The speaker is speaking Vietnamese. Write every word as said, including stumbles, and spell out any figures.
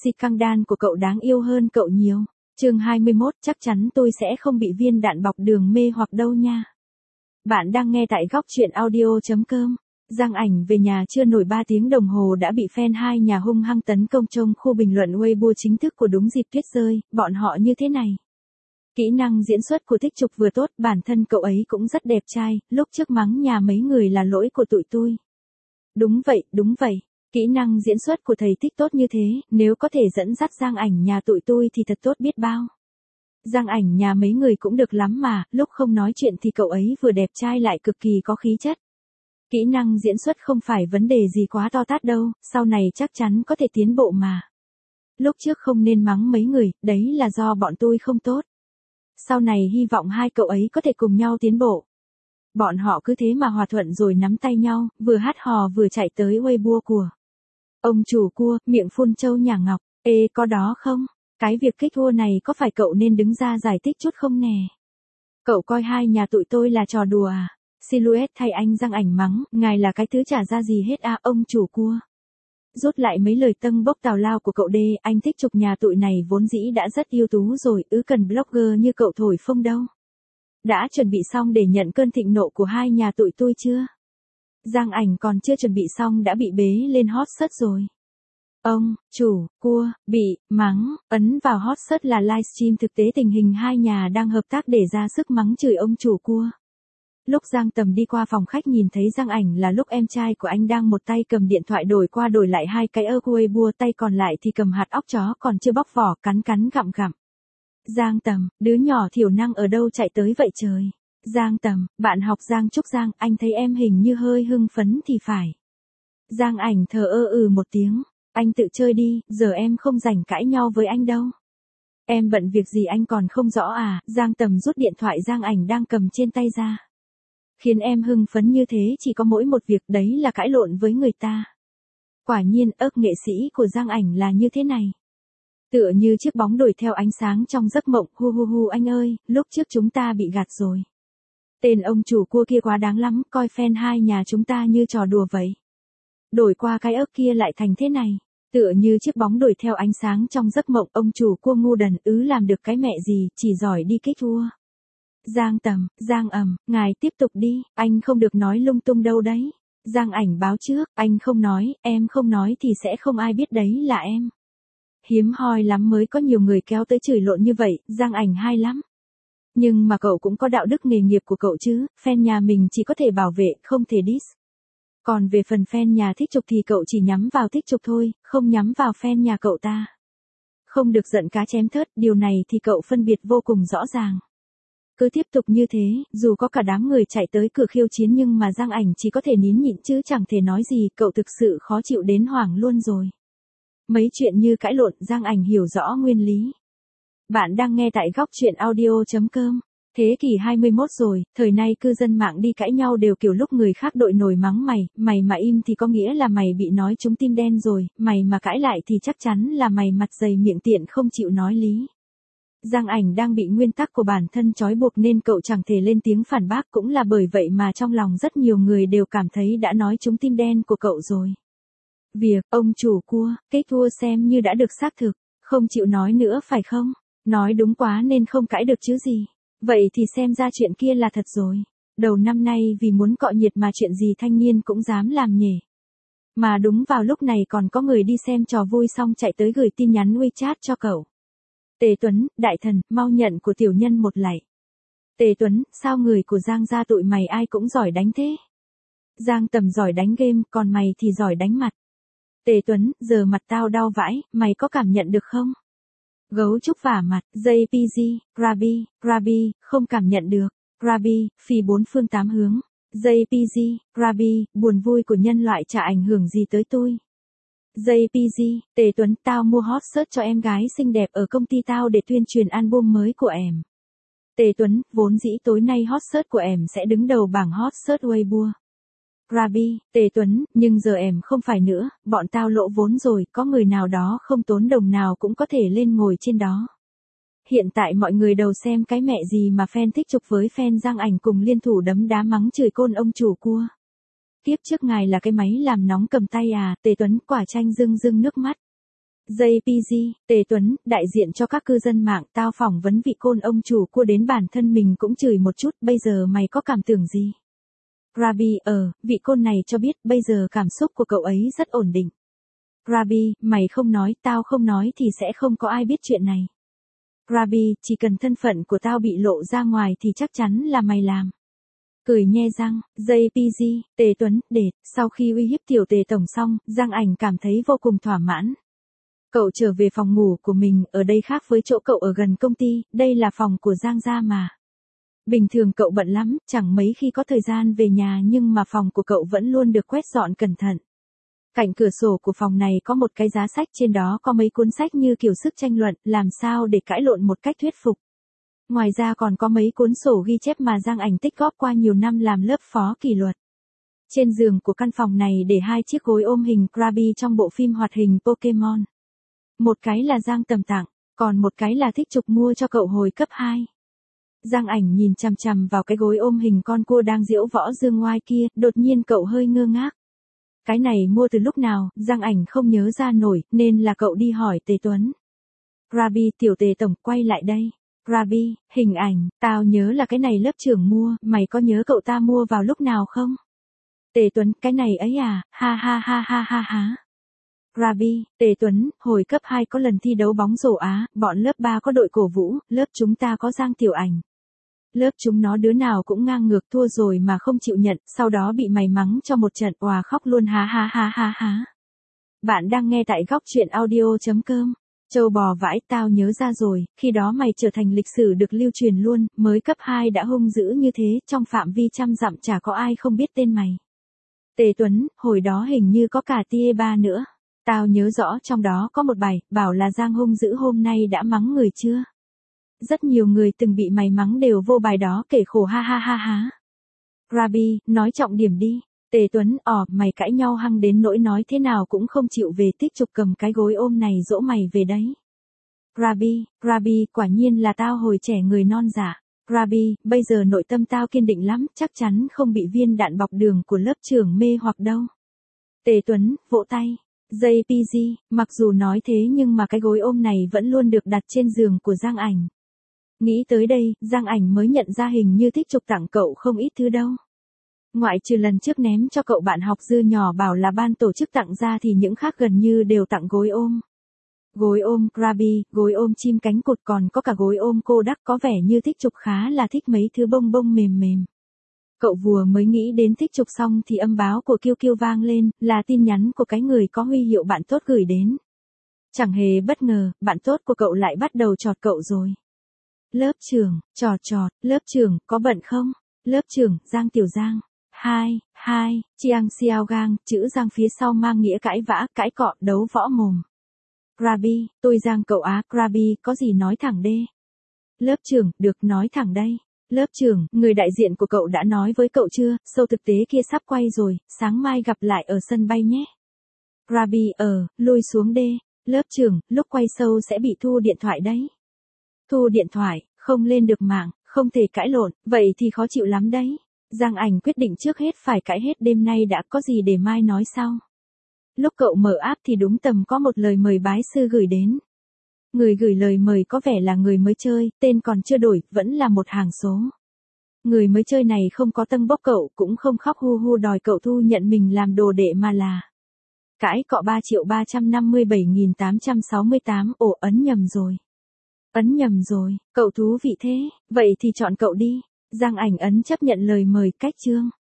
xì căng đan của cậu đáng yêu hơn cậu nhiều. Chương hai mươi mốt, chắc chắn tôi sẽ không bị viên đạn bọc đường mê hoặc đâu nha. Bạn đang nghe tại góc truyện audio chấm com. Giang Ảnh về nhà chưa nổi ba tiếng đồng hồ đã bị fan hai nhà hung hăng tấn công trong khu bình luận Weibo chính thức của đúng dịp tuyết rơi, bọn họ như thế này. Kỹ năng diễn xuất của Thích Trục vừa tốt, bản thân cậu ấy cũng rất đẹp trai, lúc trước mắng nhà mấy người là lỗi của tụi tôi. Đúng vậy, đúng vậy. Kỹ năng diễn xuất của thầy Thích tốt như thế, nếu có thể dẫn dắt Giang Ảnh nhà tụi tôi thì thật tốt biết bao. Giang Ảnh nhà mấy người cũng được lắm mà, lúc không nói chuyện thì cậu ấy vừa đẹp trai lại cực kỳ có khí chất. Kỹ năng diễn xuất không phải vấn đề gì quá to tát đâu, sau này chắc chắn có thể tiến bộ mà. Lúc trước không nên mắng mấy người, đấy là do bọn tôi không tốt. Sau này hy vọng hai cậu ấy có thể cùng nhau tiến bộ. Bọn họ cứ thế mà hòa thuận rồi nắm tay nhau, vừa hát hò vừa chạy tới Weibo của ông chủ cua, miệng phun trâu nhà ngọc. Ê, có đó không? Cái việc kích vua này có phải cậu nên đứng ra giải thích chút không nè? Cậu coi hai nhà tụi tôi là trò đùa à? Silhouette thay anh Giang Ảnh mắng, ngài là cái thứ chả ra gì hết à, ông chủ cua. Rút lại mấy lời tâng bốc tào lao của cậu đê, anh Thích Trục nhà tụi này vốn dĩ đã rất ưu tú rồi, ứ cần blogger như cậu thổi phông đâu. Đã chuẩn bị xong để nhận cơn thịnh nộ của hai nhà tụi tôi chưa? Giang Ảnh còn chưa chuẩn bị xong đã bị bế lên hot search rồi. Ông, chủ, cua, bị, mắng, ấn vào hot search là livestream thực tế tình hình hai nhà đang hợp tác để ra sức mắng chửi ông chủ cua. Lúc Giang Tầm đi qua phòng khách nhìn thấy Giang Ảnh là lúc em trai của anh đang một tay cầm điện thoại đổi qua đổi lại hai cái ơ Weibo, tay còn lại thì cầm hạt óc chó còn chưa bóc vỏ cắn cắn gặm gặm. Giang Tầm, đứa nhỏ thiểu năng ở đâu chạy tới vậy trời? Giang Tầm, bạn học Giang Trúc Giang, anh thấy em hình như hơi hưng phấn thì phải. Giang Ảnh thờ ơ ừ một tiếng, anh tự chơi đi, giờ em không rảnh cãi nhau với anh đâu. Em bận việc gì anh còn không rõ à? Giang Tầm rút điện thoại Giang Ảnh đang cầm trên tay ra. Khiến em hưng phấn như thế chỉ có mỗi một việc, đấy là cãi lộn với người ta. Quả nhiên ớt nghệ sĩ của Giang Ảnh là như thế này. Tựa như chiếc bóng đuổi theo ánh sáng trong giấc mộng, hu hu hu anh ơi, lúc trước chúng ta bị gạt rồi. Tên ông chủ cua kia quá đáng lắm, coi fan hai nhà chúng ta như trò đùa vậy. Đổi qua cái ớt kia lại thành thế này. Tựa như chiếc bóng đuổi theo ánh sáng trong giấc mộng, ông chủ cua ngu đần ứ làm được cái mẹ gì, chỉ giỏi đi kích vua. Giang Tầm, Giang Ầm, ngài tiếp tục đi, anh không được nói lung tung đâu đấy. Giang Ảnh báo trước, anh không nói, em không nói thì sẽ không ai biết đấy là em. Hiếm hoi lắm mới có nhiều người kéo tới chửi lộn như vậy, Giang Ảnh hay lắm. Nhưng mà cậu cũng có đạo đức nghề nghiệp của cậu chứ, fan nhà mình chỉ có thể bảo vệ, không thể diss. Còn về phần fan nhà Thích Trục thì cậu chỉ nhắm vào Thích Trục thôi, không nhắm vào fan nhà cậu ta. Không được giận cá chém thớt, điều này thì cậu phân biệt vô cùng rõ ràng. Cứ tiếp tục như thế, dù có cả đám người chạy tới cửa khiêu chiến nhưng mà Giang Ảnh chỉ có thể nín nhịn chứ chẳng thể nói gì, cậu thực sự khó chịu đến hoảng luôn rồi. Mấy chuyện như cãi lộn, Giang Ảnh hiểu rõ nguyên lý. Bạn đang nghe tại góc truyện audio chấm com. Thế kỷ hai mươi mốt rồi, thời nay cư dân mạng đi cãi nhau đều kiểu lúc người khác đội nổi mắng mày, mày mà im thì có nghĩa là mày bị nói trúng tim đen rồi, mày mà cãi lại thì chắc chắn là mày mặt dày miệng tiện không chịu nói lý. Giang Ảnh đang bị nguyên tắc của bản thân trói buộc nên cậu chẳng thể lên tiếng phản bác, cũng là bởi vậy mà trong lòng rất nhiều người đều cảm thấy đã nói trúng tim đen của cậu rồi. Việc, ông chủ cua, kết thua xem như đã được xác thực, không chịu nói nữa phải không? Nói đúng quá nên không cãi được chứ gì. Vậy thì xem ra chuyện kia là thật rồi. Đầu năm nay vì muốn cọ nhiệt mà chuyện gì thanh niên cũng dám làm nhỉ. Mà đúng vào lúc này còn có người đi xem trò vui xong chạy tới gửi tin nhắn WeChat cho cậu. Tề Tuấn, đại thần, mau nhận của tiểu nhân một lạy. Tề Tuấn, sao người của Giang gia tụi mày ai cũng giỏi đánh thế? Giang Tầm giỏi đánh game, còn mày thì giỏi đánh mặt. Tề Tuấn, giờ mặt tao đau vãi, mày có cảm nhận được không? Gấu trúc vả mặt, jê pê giê, Krabi, Krabi, không cảm nhận được. Krabi, phi bốn phương tám hướng. jê pê giê, Krabi, buồn vui của nhân loại chả ảnh hưởng gì tới tôi. jê pê giê, Tề Tuấn, tao mua hot search cho em gái xinh đẹp ở công ty tao để tuyên truyền album mới của em. Tề Tuấn, vốn dĩ tối nay hot search của em sẽ đứng đầu bảng hot search Weibo. Krabi, Tề Tuấn, nhưng giờ em không phải nữa, bọn tao lỗ vốn rồi, có người nào đó không tốn đồng nào cũng có thể lên ngồi trên đó. Hiện tại mọi người đầu xem cái mẹ gì mà fan Thích Trục với fan Giang Ảnh cùng liên thủ đấm đá mắng chửi côn ông chủ cua. Tiếp trước ngài là cái máy làm nóng cầm tay à, Tề Tuấn quả tranh rưng rưng nước mắt. giê pê giê, Tề Tuấn, đại diện cho các cư dân mạng, tao phỏng vấn vị côn ông chủ cua đến bản thân mình cũng chửi một chút, bây giờ mày có cảm tưởng gì? Rabi, ờ, vị côn này cho biết, bây giờ cảm xúc của cậu ấy rất ổn định. Rabi, mày không nói, tao không nói thì sẽ không có ai biết chuyện này. Rabi, chỉ cần thân phận của tao bị lộ ra ngoài thì chắc chắn là mày làm. Cười nhe răng, giê pê giê, Tề Tuấn, đệt, sau khi uy hiếp tiểu Tề tổng xong, Giang Ảnh cảm thấy vô cùng thỏa mãn. Cậu trở về phòng ngủ của mình, ở đây khác với chỗ cậu ở gần công ty, đây là phòng của Giang gia mà. Bình thường cậu bận lắm, chẳng mấy khi có thời gian về nhà nhưng mà phòng của cậu vẫn luôn được quét dọn cẩn thận. Cạnh cửa sổ của phòng này có một cái giá sách, trên đó có mấy cuốn sách như kiểu sức tranh luận, làm sao để cãi lộn một cách thuyết phục. Ngoài ra còn có mấy cuốn sổ ghi chép mà Giang Ảnh tích góp qua nhiều năm làm lớp phó kỷ luật. Trên giường của căn phòng này để hai chiếc gối ôm hình Krabi trong bộ phim hoạt hình Pokemon. Một cái là Giang Tầm tặng, còn một cái là Thích Trục mua cho cậu hồi cấp hai. Giang Ảnh nhìn chằm chằm vào cái gối ôm hình con cua đang diễu võ dương ngoai kia, đột nhiên cậu hơi ngơ ngác. Cái này mua từ lúc nào, Giang Ảnh không nhớ ra nổi, nên là cậu đi hỏi Tề Tuấn. Rabi, tiểu Tề tổng, quay lại đây. Rabi, hình ảnh, tao nhớ là cái này lớp trưởng mua, mày có nhớ cậu ta mua vào lúc nào không? Tề Tuấn, cái này ấy à, ha ha ha ha ha ha. Rabi, Tề Tuấn, hồi cấp hai có lần thi đấu bóng rổ Á, bọn lớp ba có đội cổ vũ, lớp chúng ta có Giang Tiểu Ảnh. Lớp chúng nó đứa nào cũng ngang ngược, thua rồi mà không chịu nhận, sau đó bị mày mắng cho một trận, òa khóc luôn, ha ha ha ha ha. Bạn đang nghe tại góc truyện audio chấm com. Châu bò vãi, tao nhớ ra rồi, khi đó mày trở thành lịch sử được lưu truyền luôn, mới cấp hai đã hung dữ như thế, trong phạm vi trăm dặm chả có ai không biết tên mày. Tề Tuấn, hồi đó hình như có cả Tie ba nữa. Tao nhớ rõ trong đó có một bài, bảo là Giang hung dữ hôm nay đã mắng người chưa? Rất nhiều người từng bị mày mắng đều vô bài đó kể khổ, ha ha ha ha. Rabi, nói trọng điểm đi. Tề Tuấn, ỏ, mày cãi nhau hăng đến nỗi nói thế nào cũng không chịu về, Thích Trục cầm cái gối ôm này dỗ mày về đấy. Rabi, Rabi, quả nhiên là tao hồi trẻ người non dạ. Rabi, bây giờ nội tâm tao kiên định lắm, chắc chắn không bị viên đạn bọc đường của lớp trưởng mê hoặc đâu. Tề Tuấn, vỗ tay. giê pê giê, mặc dù nói thế nhưng mà cái gối ôm này vẫn luôn được đặt trên giường của Giang Ảnh. Nghĩ tới đây, Giang Ảnh mới nhận ra hình như Thích Trục tặng cậu không ít thứ đâu. Ngoại trừ lần trước ném cho cậu bạn học dư nhỏ bảo là ban tổ chức tặng ra thì những khác gần như đều tặng gối ôm. Gối ôm Krabi, gối ôm chim cánh cụt, còn có cả gối ôm cô đắc, có vẻ như Thích Trục khá là thích mấy thứ bông bông mềm mềm. Cậu vừa mới nghĩ đến Thích Trục xong thì âm báo của Kiêu Kiêu vang lên, là tin nhắn của cái người có huy hiệu bạn tốt gửi đến. Chẳng hề bất ngờ, bạn tốt của cậu lại bắt đầu chọt cậu rồi. Lớp trưởng, chọt chọt, lớp trưởng, có bận không? Lớp trưởng, Giang Tiểu Giang. Hai, hai, Chiang Xiao Gang, chữ Giang phía sau mang nghĩa cãi vã, cãi cọ, đấu võ mồm. Krabi, tôi Giang cậu á, Krabi, có gì nói thẳng đê. Lớp trưởng, được, nói thẳng đây. Lớp trưởng, người đại diện của cậu đã nói với cậu chưa, show thực tế kia sắp quay rồi, sáng mai gặp lại ở sân bay nhé. Krabi, ờ, lui xuống đê. Lớp trưởng, lúc quay show sẽ bị thu điện thoại đấy. Thu điện thoại, không lên được mạng, không thể cãi lộn, vậy thì khó chịu lắm đấy. Giang Ảnh quyết định trước hết phải cãi hết đêm nay đã, có gì để mai nói sau. Lúc cậu mở app thì đúng tầm có một lời mời bái sư gửi đến. Người gửi lời mời có vẻ là người mới chơi, tên còn chưa đổi, vẫn là một hàng số. Người mới chơi này không có tâng bốc cậu, cũng không khóc hu hu đòi cậu thu nhận mình làm đồ đệ mà là cãi cọ ba triệu ba trăm năm mươi bảy nghìn tám trăm sáu mươi tám, ồ, ấn nhầm rồi. Ấn nhầm rồi, cậu thú vị thế, vậy thì chọn cậu đi. Giang Ảnh ấn chấp nhận lời mời, cách chương.